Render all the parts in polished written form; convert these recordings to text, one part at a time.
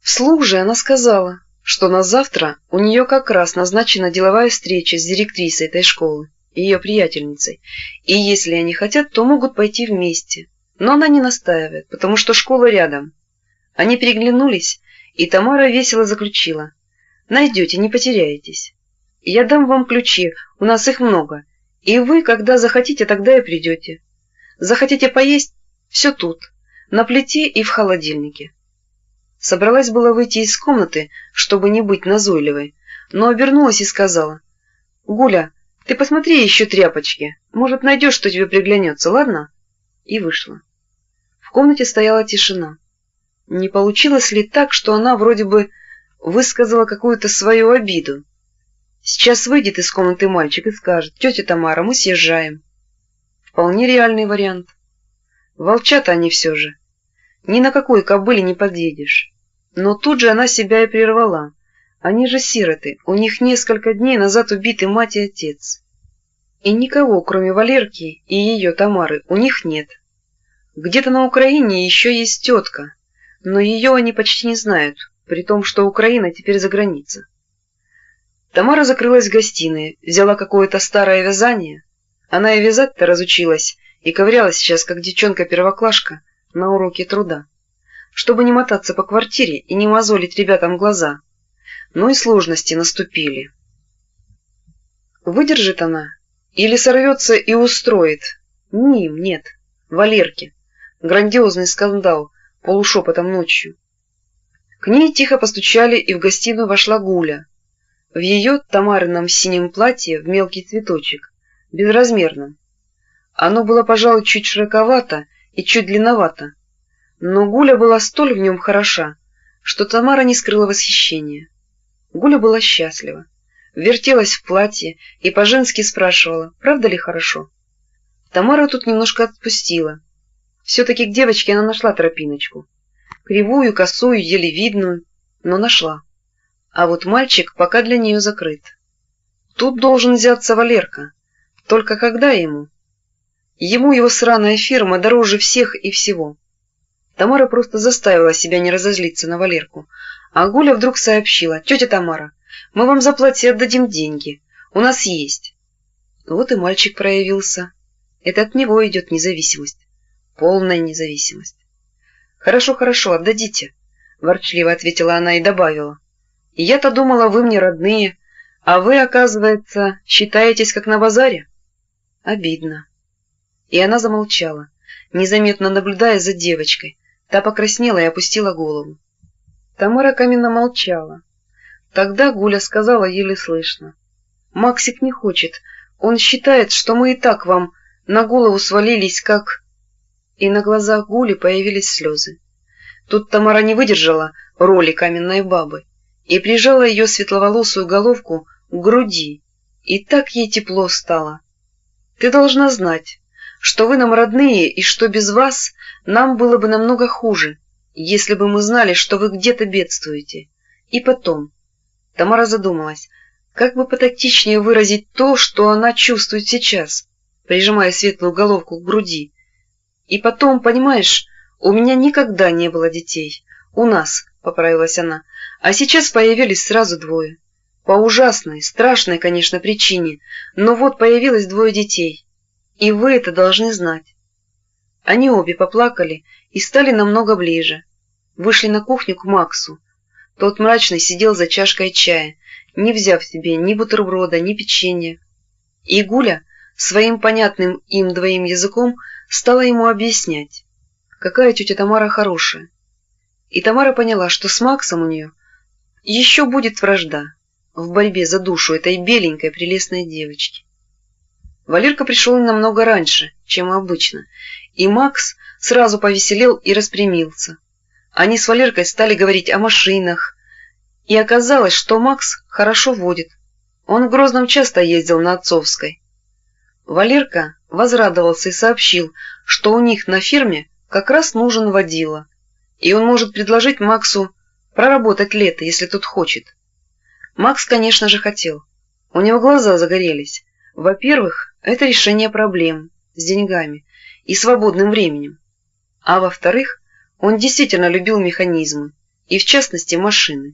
Вслух же она сказала, что на завтра у нее как раз назначена деловая встреча с директрисой этой школы, ее приятельницей, и если они хотят, то могут пойти вместе. Но она не настаивает, потому что школа рядом. Они переглянулись, и Тамара весело заключила: «Найдете, не потеряетесь. Я дам вам ключи, у нас их много, и вы, когда захотите, тогда и придете. Захотите поесть — все тут, на плите и в холодильнике». Собралась было выйти из комнаты, чтобы не быть назойливой, но обернулась и сказала: «Гуля, ты посмотри еще тряпочки, может, найдешь, что тебе приглянется, ладно?» И вышла. В комнате стояла тишина. Не получилось ли так, что она вроде бы высказала какую-то свою обиду? Сейчас выйдет из комнаты мальчик и скажет: «Тетя Тамара, мы съезжаем». Вполне реальный вариант. Волчата они все же. Ни на какой кобыле не подъедешь. Но тут же она себя и прервала. Они же сироты, у них несколько дней назад убиты мать и отец. И никого, кроме Валерки и ее Тамары, у них нет. Где-то на Украине еще есть тетка, но ее они почти не знают, при том, что Украина теперь за границей. Тамара закрылась в гостиной, взяла какое-то старое вязание. Она и вязать-то разучилась и ковыряла сейчас, как девчонка-первоклашка, на уроке труда, чтобы не мотаться по квартире и не мозолить ребятам глаза. Но и сложности наступили. Выдержит она или сорвется и устроит? Ним, нет, Валерке. Грандиозный скандал, полушепотом ночью. К ней тихо постучали, и в гостиную вошла Гуля. В ее Тамарином синем платье в мелкий цветочек, безразмерном. Оно было, пожалуй, чуть широковато и чуть длинновато, но Гуля была столь в нем хороша, что Тамара не скрыла восхищения. Гуля была счастлива, вертелась в платье и по-женски спрашивала, правда ли хорошо. Тамара тут немножко отпустила. Все-таки к девочке она нашла тропиночку. Кривую, косую, еле видную, но нашла. А вот мальчик пока для нее закрыт. Тут должен взяться Валерка. Только когда ему? Ему его сраная фирма дороже всех и всего. Тамара просто заставила себя не разозлиться на Валерку. А Гуля вдруг сообщила: «Тетя Тамара, мы вам за платье отдадим деньги. У нас есть». Вот и мальчик проявился. Это от него идет независимость. Полная независимость. «Хорошо, хорошо, отдадите», — ворчливо ответила она и добавила: «И я-то думала, вы мне родные, а вы, оказывается, считаетесь как на базаре». Обидно. И она замолчала, незаметно наблюдая за девочкой. Та покраснела и опустила голову. Тамара каменно молчала. Тогда Гуля сказала еле слышно: «Максик не хочет. Он считает, что мы и так вам на голову свалились, как...» И на глазах Гули появились слезы. Тут Тамара не выдержала роли каменной бабы и прижала ее светловолосую головку к груди, и так ей тепло стало. «Ты должна знать, что вы нам родные, и что без вас нам было бы намного хуже, если бы мы знали, что вы где-то бедствуете. И потом...» Тамара задумалась, как бы потактичнее выразить то, что она чувствует сейчас, прижимая светлую головку к груди. «И потом, понимаешь, у меня никогда не было детей. У нас», — поправилась она, — «а сейчас появились сразу двое. По ужасной, страшной, конечно, причине, но вот появилось двое детей. И вы это должны знать». Они обе поплакали и стали намного ближе. Вышли на кухню к Максу. Тот мрачный сидел за чашкой чая, не взяв себе ни бутерброда, ни печенья. И Гуля своим понятным им двоим языком стала ему объяснять, какая тетя Тамара хорошая. И Тамара поняла, что с Максом у нее еще будет вражда в борьбе за душу этой беленькой прелестной девочки. Валерка пришел намного раньше, чем обычно, и Макс сразу повеселел и распрямился. Они с Валеркой стали говорить о машинах, и оказалось, что Макс хорошо водит. Он в Грозном часто ездил на Отцовской. Валерка возрадовался и сообщил, что у них на фирме как раз нужен водила, и он может предложить Максу проработать лето, если тот хочет. Макс, конечно же, хотел. У него глаза загорелись. Во-первых, это решение проблем с деньгами и свободным временем. А во-вторых, он действительно любил механизмы и в частности машины.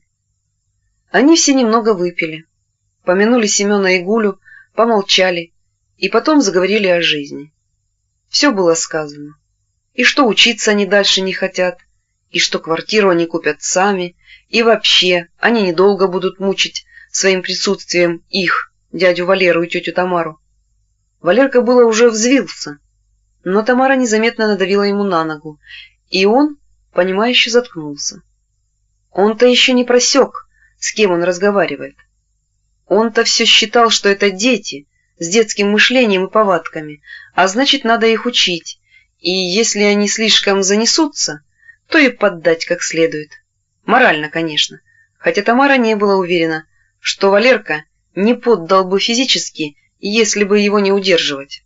Они все немного выпили, помянули Семена и Гулю, помолчали и потом заговорили о жизни. Все было сказано. И что учиться они дальше не хотят, и что квартиру они купят сами, и вообще они недолго будут мучить своим присутствием их, дядю Валеру и тетю Тамару. Валерка было уже взвился, но Тамара незаметно надавила ему на ногу, и он, понимающе заткнулся. Он-то еще не просек, с кем он разговаривает. Он-то все считал, что это дети с детским мышлением и повадками, а значит, надо их учить, и если они слишком занесутся, то и поддать как следует. Морально, конечно, хотя Тамара не была уверена, что Валерка не поддал бы физически, если бы его не удерживать.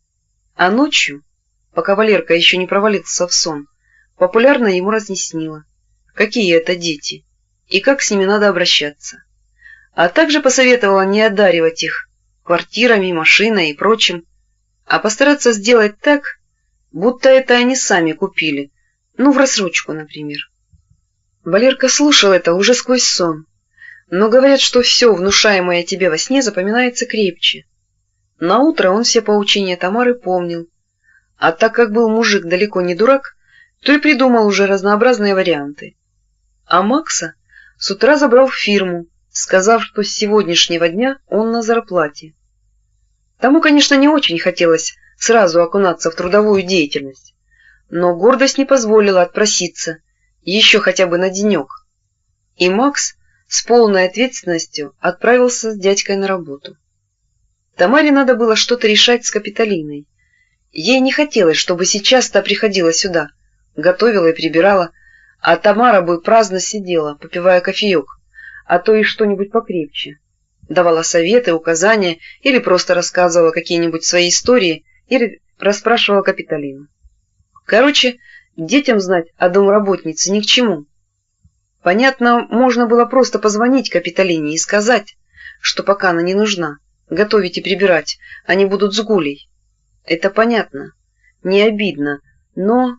А ночью, пока Валерка еще не провалился в сон, популярно ему разъяснила, какие это дети и как с ними надо обращаться, а также посоветовала не одаривать их квартирами, машиной и прочим, а постараться сделать так, будто это они сами купили, ну, в рассрочку, например. Валерка слушал это уже сквозь сон, но говорят, что все, внушаемое тебе во сне, запоминается крепче. Наутро он все поучения Тамары помнил, а так как был мужик далеко не дурак, то и придумал уже разнообразные варианты. А Макса с утра забрал в фирму, сказав, что с сегодняшнего дня он на зарплате. Тому, конечно, не очень хотелось сразу окунаться в трудовую деятельность, но гордость не позволила отпроситься еще хотя бы на денек, и Макс с полной ответственностью отправился с дядькой на работу. Тамаре надо было что-то решать с Капитолиной. Ей не хотелось, чтобы сейчас та приходила сюда, готовила и прибирала, а Тамара бы праздно сидела, попивая кофеек, а то и что-нибудь покрепче. Давала советы, указания или просто рассказывала какие-нибудь свои истории или расспрашивала Капитолину. Короче, детям знать о домработнице ни к чему. Понятно, можно было просто позвонить Капитолине и сказать, что пока она не нужна, готовить и прибирать они будут с Гулей. Это понятно, не обидно, но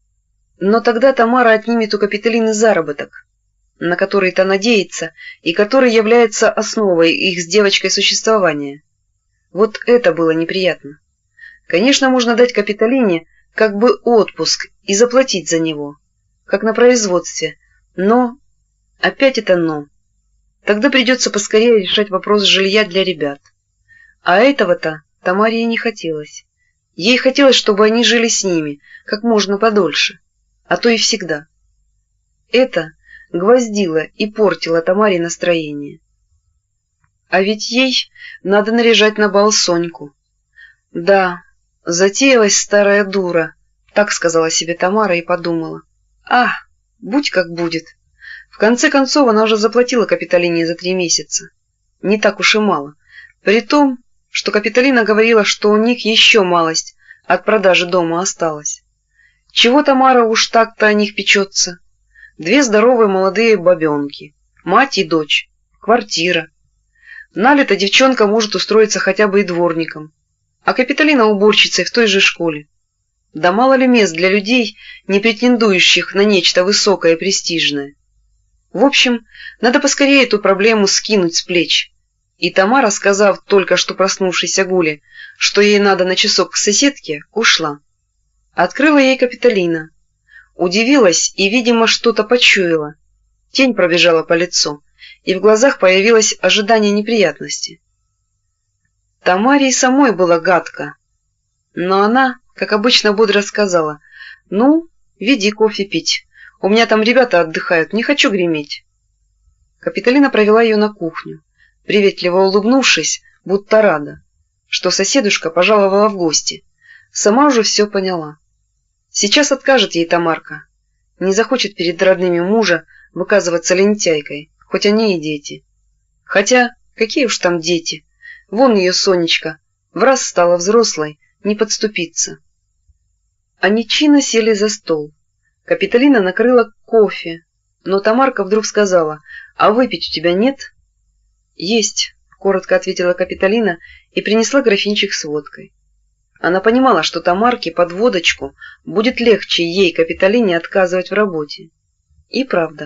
тогда Тамара отнимет у Капитолины заработок, на который та надеется и который является основой их с девочкой существования. Вот это было неприятно. Конечно, можно дать Капитолине как бы отпуск и заплатить за него, как на производстве, но опять это «но». Тогда придется поскорее решать вопрос жилья для ребят. А этого-то Тамаре и не хотелось. Ей хотелось, чтобы они жили с ними как можно подольше, а то и всегда. Это гвоздило и портило Тамаре настроение. А ведь ей надо наряжать на бал Соньку. Да, затеялась старая дура, так сказала себе Тамара и подумала. Будь как будет. В конце концов, она уже заплатила Капитолине за 3 месяца. Не так уж и мало. При том, что Капитолина говорила, что у них еще малость от продажи дома осталась. Чего Тамара уж так-то о них печется? 2 здоровые молодые бабенки, мать и дочь, квартира. На лето девчонка может устроиться хотя бы и дворником, а Капитолина уборщицей в той же школе. Да мало ли мест для людей, не претендующих на нечто высокое и престижное. В общем, надо поскорее эту проблему скинуть с плеч. И Тамара, сказав только что проснувшейся Гуле, что ей надо на часок к соседке, ушла. Открыла ей Капитолина. Удивилась и, видимо, что-то почуяла. Тень пробежала по лицу, и в глазах появилось ожидание неприятности. Тамаре и самой было гадко, но она, как обычно, бодро сказала: «Ну, веди кофе пить. У меня там ребята отдыхают, не хочу греметь». Капитолина провела ее на кухню, приветливо улыбнувшись, будто рада, что соседушка пожаловала в гости. Сама уже все поняла. Сейчас откажет ей Тамарка, не захочет перед родными мужа выказываться лентяйкой, хоть они и дети. Хотя, какие уж там дети, вон ее Сонечка, враз стала взрослой, не подступиться. Они чинно сели за стол. Капитолина накрыла кофе, но Тамарка вдруг сказала: «А выпить у тебя нет?» «Есть», — коротко ответила Капитолина и принесла графинчик с водкой. Она понимала, что Тамарке под водочку будет легче ей, Капитолине, отказывать в работе. И правда,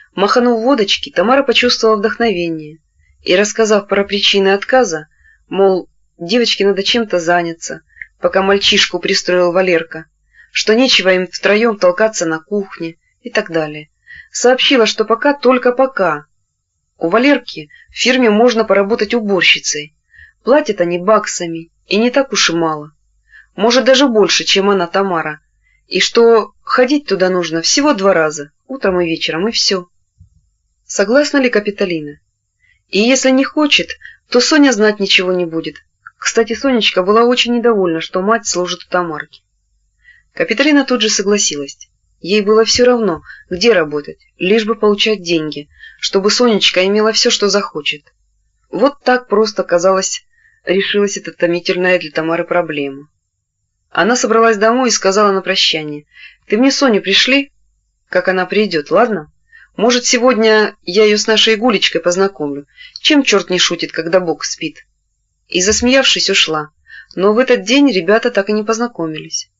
Маханув водочки, Тамара почувствовала вдохновение и, рассказав про причины отказа, мол, девочке надо чем-то заняться, пока мальчишку пристроил Валерка, что нечего им втроем толкаться на кухне и так далее, сообщила, что пока только пока. У Валерки в фирме можно поработать уборщицей, платят они баксами и не так уж и мало, может даже больше, чем она, Тамара, и что ходить туда нужно всего 2 раза, утром и вечером, и все. Согласна ли Капитолина? И если не хочет, то Соня знать ничего не будет. Кстати, Сонечка была очень недовольна, что мать служит у Тамарки. Капитолина тут же согласилась. Ей было все равно, где работать, лишь бы получать деньги, чтобы Сонечка имела все, что захочет. Вот так просто, казалось, решилась эта томительная для Тамары проблема. Она собралась домой и сказала на прощание: «Ты мне Соню пришли, как она придет, ладно? Может, сегодня я ее с нашей Гулечкой познакомлю. Чем черт не шутит, когда Бог спит?» И, засмеявшись, ушла. Но в этот день ребята так и не познакомились.